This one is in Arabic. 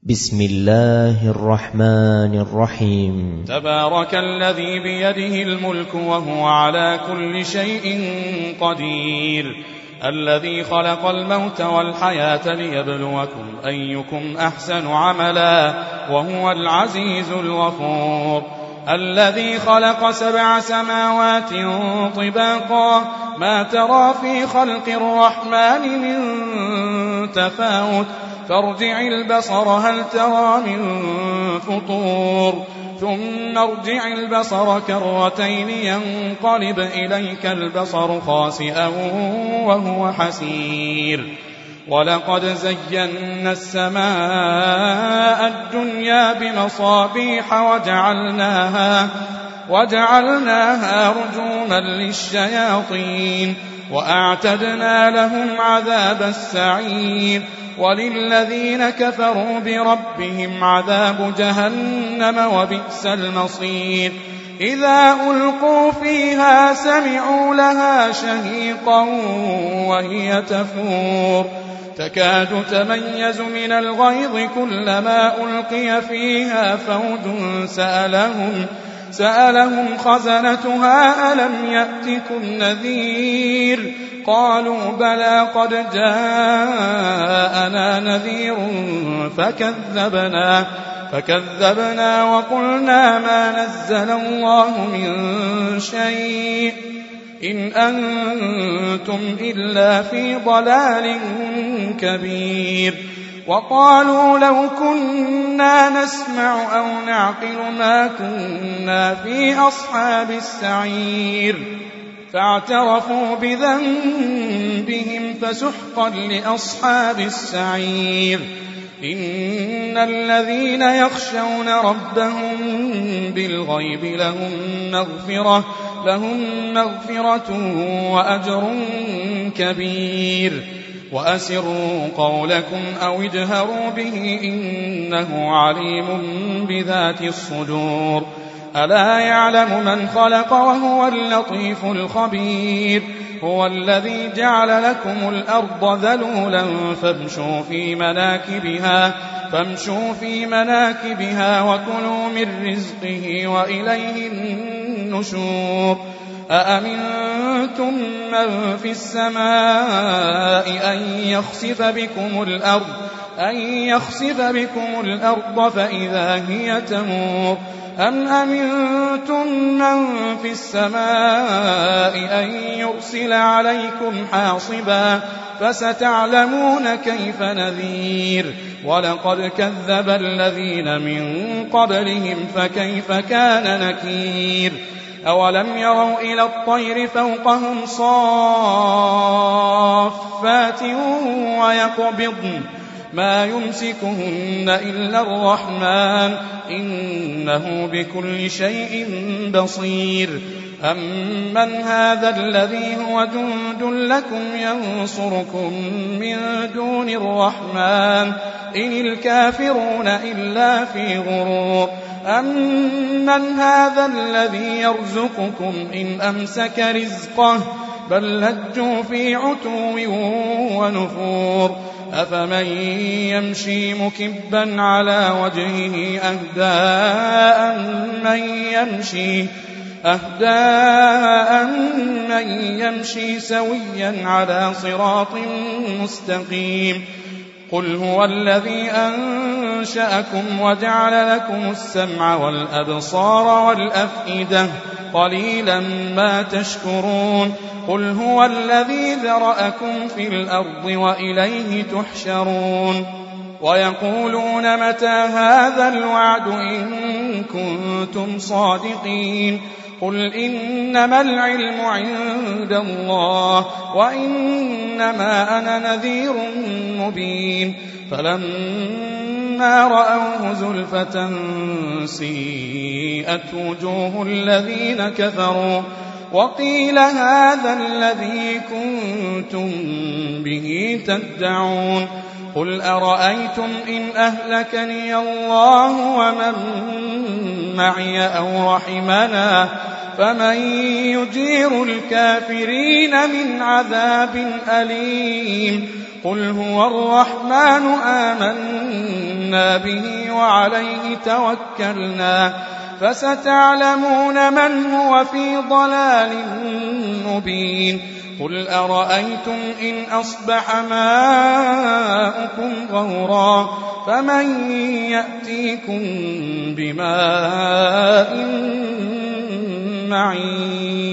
بسم الله الرحمن الرحيم. تبارك الذي بيده الملك وهو على كل شيء قدير، الذي خلق الموت والحياة ليبلوكم أيكم أحسن عملا وهو العزيز الغفور، الذي خلق 7 سماوات طباقا ما ترى في خلق الرحمن من تفاوت فارجع البصر هل ترى من فطور ثم ارجع البصر كرتين ينقلب إليك البصر خاسئا وهو حسير. ولقد زينا السماء الدنيا بمصابيح وجعلناها رجوما للشياطين وأعتدنا لهم عذاب السعير. وللذين كفروا بربهم عذاب جهنم وبئس المصير. إذا ألقوا فيها سمعوا لها شهيقا وهي تفور تكاد تميز من الغيظ كلما ألقي فيها فوج سألهم خزنتها ألم يأتكم نذير قالوا بلى قد جاءنا نذير فكذبنا وقلنا ما نزل الله من شيء إن أنتم إلا في ضلال كبير. وقالوا لو كنا نسمع أو نعقل ما كنا في أصحاب السعير فاعترفوا بذنبهم فسحقا لأصحاب السعير. إن الذين يخشون ربهم بالغيب لهم مغفرة وأجر كبير. وأسروا قولكم أو اجهروا به إنه عليم بذات الصدور. ألا يعلم من خلق وهو اللطيف الخبير. هو الذي جعل لكم الأرض ذلولا فامشوا في مناكبها وكلوا من رزقه وإليه النشور. أأمنتم من في السماء أن يخسف بكم الأرض فإذا هي تمور أم أمنتم من في السماء أن يرسل عليكم حاصبا فستعلمون كيف نذير. ولقد كذب الذين من قبلهم فكيف كان نكير. أولم يروا إلى الطير فوقهم صافات ويقبضن ما يمسكهن إلا الرحمن إنه بكل شيء بصير. أمن هذا الذي هو جند لكم ينصركم من دون الرحمن إن الكافرون إلا في غرور. أمن هذا الذي يرزقكم إن أمسك رزقه بل لجوا في عتو ونفور. أفمن يمشي مكبا على وجهه أهداء من يمشي سويا على صراط مستقيم. قل هو الذي أنشأكم وجعل لكم السمع والأبصار والأفئدة قليلا ما تشكرون. قل هو الذي ذرأكم في الأرض وإليه تحشرون. ويقولون متى هذا الوعد إن كنتم صادقين. قل إنما العلم عند الله وإنما أنا نذير مبين. فلما رأوه زلفة سيئت وجوه الذين كفروا وقيل هذا الذي كنتم به تدعون. قل أرأيتم إن أهلكني الله ومن معي أو رحمنا فمن يجير الكافرين من عذاب أليم قل هو الرحمن آمنا به وعليه توكلنا فستعلمون من هو في ضلال مبين قل أرأيتم إن أصبح ماؤكم غورا فمن يأتيكم بماء معين